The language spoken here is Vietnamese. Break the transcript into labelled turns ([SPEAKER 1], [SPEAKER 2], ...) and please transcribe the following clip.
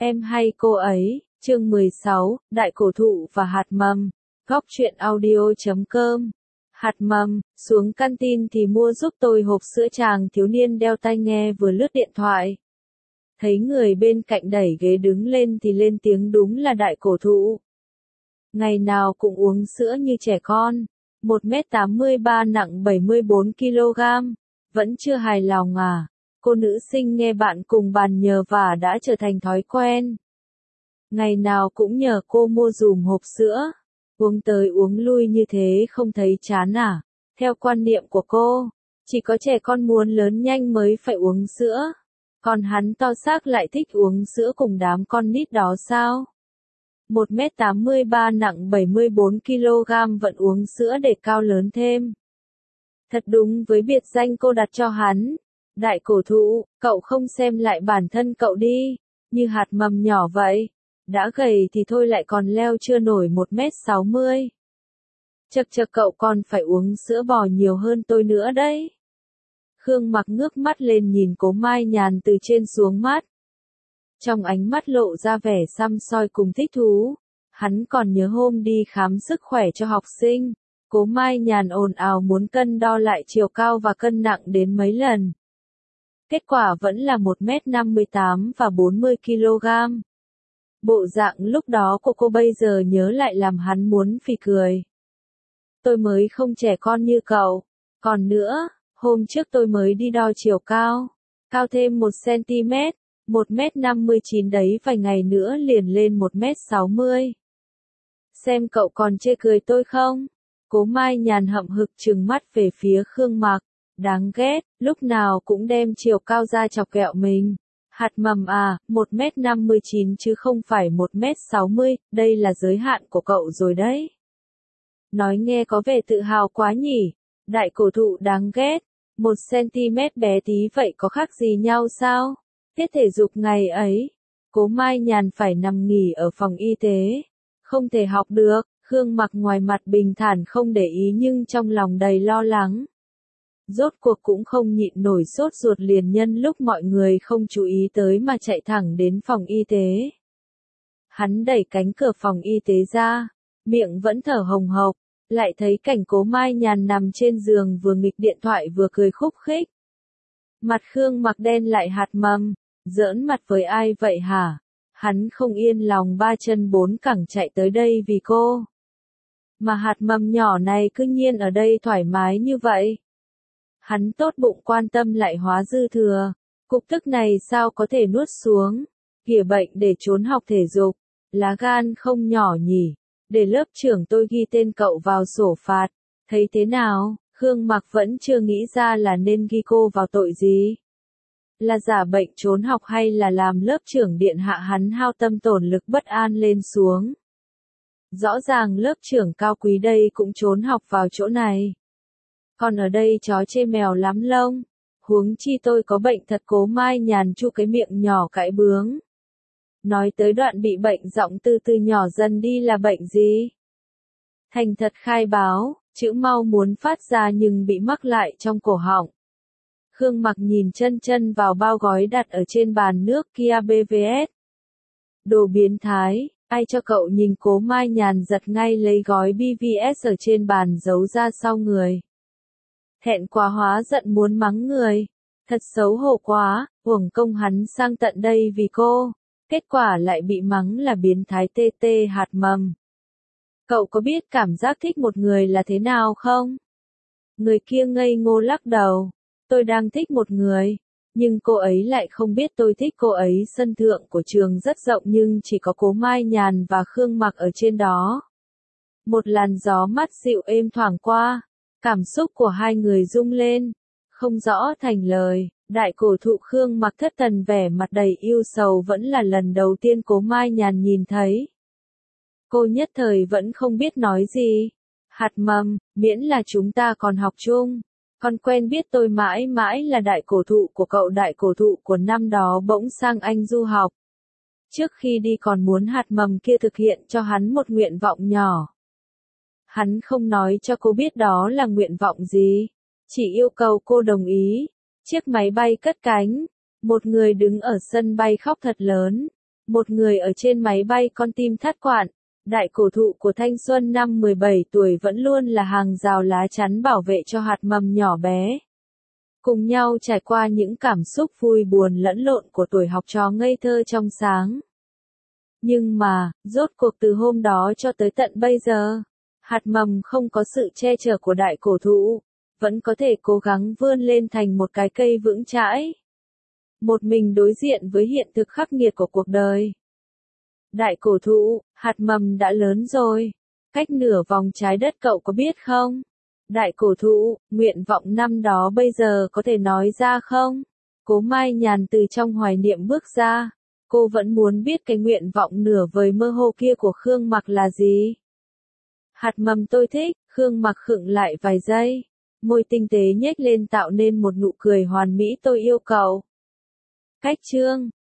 [SPEAKER 1] Em hay cô ấy, chương 16, Đại cổ thụ và hạt mầm. Góc truyện audio.com. Hạt mầm, xuống canteen thì mua giúp tôi hộp sữa. Chàng thiếu niên đeo tai nghe vừa lướt điện thoại. Thấy người bên cạnh đẩy ghế đứng lên thì lên tiếng, đúng là đại cổ thụ. Ngày nào cũng uống sữa như trẻ con. 1m83 nặng 74kg. Vẫn chưa hài lòng à? Cô nữ sinh nghe bạn cùng bàn nhờ vả đã trở thành thói quen. Ngày nào cũng nhờ cô mua dùm hộp sữa. Uống tới uống lui như thế không thấy chán à? Theo quan niệm của cô, chỉ có trẻ con muốn lớn nhanh mới phải uống sữa. Còn hắn to xác lại thích uống sữa cùng đám con nít đó sao? 1m83 nặng 74kg vẫn uống sữa để cao lớn thêm. Thật đúng với biệt danh cô đặt cho hắn. Đại cổ thụ, cậu không xem lại bản thân cậu đi, như hạt mầm nhỏ vậy. Đã gầy thì thôi lại còn leo chưa nổi 1m60. Chật cậu còn phải uống sữa bò nhiều hơn tôi nữa đấy. Khương Mặc ngước mắt lên nhìn Cố Mai Nhàn từ trên xuống mắt. Trong ánh mắt lộ ra vẻ săm soi cùng thích thú. Hắn còn nhớ hôm đi khám sức khỏe cho học sinh. Cố Mai Nhàn ồn ào muốn cân đo lại chiều cao và cân nặng đến mấy lần. Kết quả vẫn là 1m58 và 40kg. Bộ dạng lúc đó của cô bây giờ nhớ lại làm hắn muốn phì cười. Tôi mới không trẻ con như cậu. Còn nữa, hôm trước tôi mới đi đo chiều cao. Cao thêm 1cm, 1m59 đấy, vài ngày nữa liền lên 1m60. Xem cậu còn chê cười tôi không? Cố Mai Nhàn hậm hực trừng mắt về phía Khương Mặc. Đáng ghét, lúc nào cũng đem chiều cao ra chọc ghẹo mình. Hạt mầm à, 1m59 chứ không phải 1m60, đây là giới hạn của cậu rồi đấy. Nói nghe có vẻ tự hào quá nhỉ. Đại cổ thụ đáng ghét. 1cm bé tí vậy có khác gì nhau sao? Tiết thể dục ngày ấy, Cố Mai Nhàn phải nằm nghỉ ở phòng y tế. Không thể học được. Khương Mặc ngoài mặt bình thản không để ý nhưng trong lòng đầy lo lắng. Rốt cuộc cũng không nhịn nổi sốt ruột, liền nhân lúc mọi người không chú ý tới mà chạy thẳng đến phòng y tế. Hắn đẩy cánh cửa phòng y tế ra, miệng vẫn thở hồng hộc, lại thấy cảnh Cố Mai Nhàn nằm trên giường vừa nghịch điện thoại vừa cười khúc khích. Mặt Khương Mặc đen lại. Hạt mầm, giỡn mặt với ai vậy hả? Hắn không yên lòng ba chân bốn cẳng chạy tới đây vì cô. Mà hạt mầm nhỏ này cứ nhiên ở đây thoải mái như vậy. Hắn tốt bụng quan tâm lại hóa dư thừa. Cục tức này sao có thể nuốt xuống? Kìa bệnh để trốn học thể dục. Lá gan không nhỏ nhỉ. Để lớp trưởng tôi ghi tên cậu vào sổ phạt. Thấy thế nào? Khương Mặc vẫn chưa nghĩ ra là nên ghi cô vào tội gì. Là giả bệnh trốn học hay là làm lớp trưởng điện hạ? Hắn hao tâm tổn lực bất an lên xuống. Rõ ràng lớp trưởng cao quý đây cũng trốn học vào chỗ này. Còn ở đây chó chê mèo lắm lông. Huống chi tôi có bệnh thật. Cố Mai Nhàn chu cái miệng nhỏ cãi bướng. Nói tới đoạn bị bệnh giọng từ từ nhỏ dần đi. Là bệnh gì? Thành thật khai báo, chữ mau muốn phát ra nhưng bị mắc lại trong cổ họng. Khương Mặc nhìn chân vào bao gói đặt ở trên bàn nước kia. BVS. Đồ biến thái, ai cho cậu? Nhìn Cố Mai Nhàn giật ngay lấy gói BVS ở trên bàn giấu ra sau người. Thẹn quá hóa giận muốn mắng người. Thật xấu hổ quá, uổng công hắn sang tận đây vì cô. Kết quả lại bị mắng là biến thái. Hạt mầm. Cậu có biết cảm giác thích một người là thế nào không? Người kia ngây ngô lắc đầu. Tôi đang thích một người. Nhưng cô ấy lại không biết tôi thích cô ấy. Sân thượng của trường rất rộng nhưng chỉ có Cố Mai Nhàn và Khương Mặc ở trên đó. Một làn gió mát dịu êm thoảng qua. Cảm xúc của hai người rung lên. Không rõ thành lời. Đại cổ thụ Khương Mặc thất thần, vẻ mặt đầy yêu sầu. Vẫn là lần đầu tiên Cố Mai Nhàn nhìn thấy. Cô nhất thời vẫn không biết nói gì. Hạt mầm, miễn là chúng ta còn học chung. Con quen biết tôi mãi mãi là đại cổ thụ của cậu. Đại cổ thụ của năm đó bỗng sang Anh du học. Trước khi đi còn muốn hạt mầm kia thực hiện cho hắn một nguyện vọng nhỏ. Hắn không nói cho cô biết đó là nguyện vọng gì. Chỉ yêu cầu cô đồng ý. Chiếc máy bay cất cánh. Một người đứng ở sân bay khóc thật lớn. Một người ở trên máy bay con tim thắt quạn, đại cổ thụ của thanh xuân năm 17 tuổi vẫn luôn là hàng rào lá chắn bảo vệ cho hạt mầm nhỏ bé. Cùng nhau trải qua những cảm xúc vui buồn lẫn lộn của tuổi học trò ngây thơ trong sáng. Nhưng mà, rốt cuộc từ hôm đó cho tới tận bây giờ, hạt mầm không có sự che chở của đại cổ thụ, vẫn có thể cố gắng vươn lên thành một cái cây vững chãi. Một mình đối diện với hiện thực khắc nghiệt của cuộc đời. Đại cổ thụ, hạt mầm đã lớn rồi. Cách nửa vòng trái đất cậu có biết không? Đại cổ thụ, nguyện vọng năm đó bây giờ có thể nói ra không? Cố Mai Nhàn từ trong hoài niệm bước ra. Cô vẫn muốn biết cái nguyện vọng nửa vời mơ hồ kia của Khương Mặc là gì? Hạt mầm tôi thích, Khương Mặc khựng lại vài giây. Môi tinh tế nhếch lên tạo nên một nụ cười hoàn mỹ tôi yêu cậu. Cách chương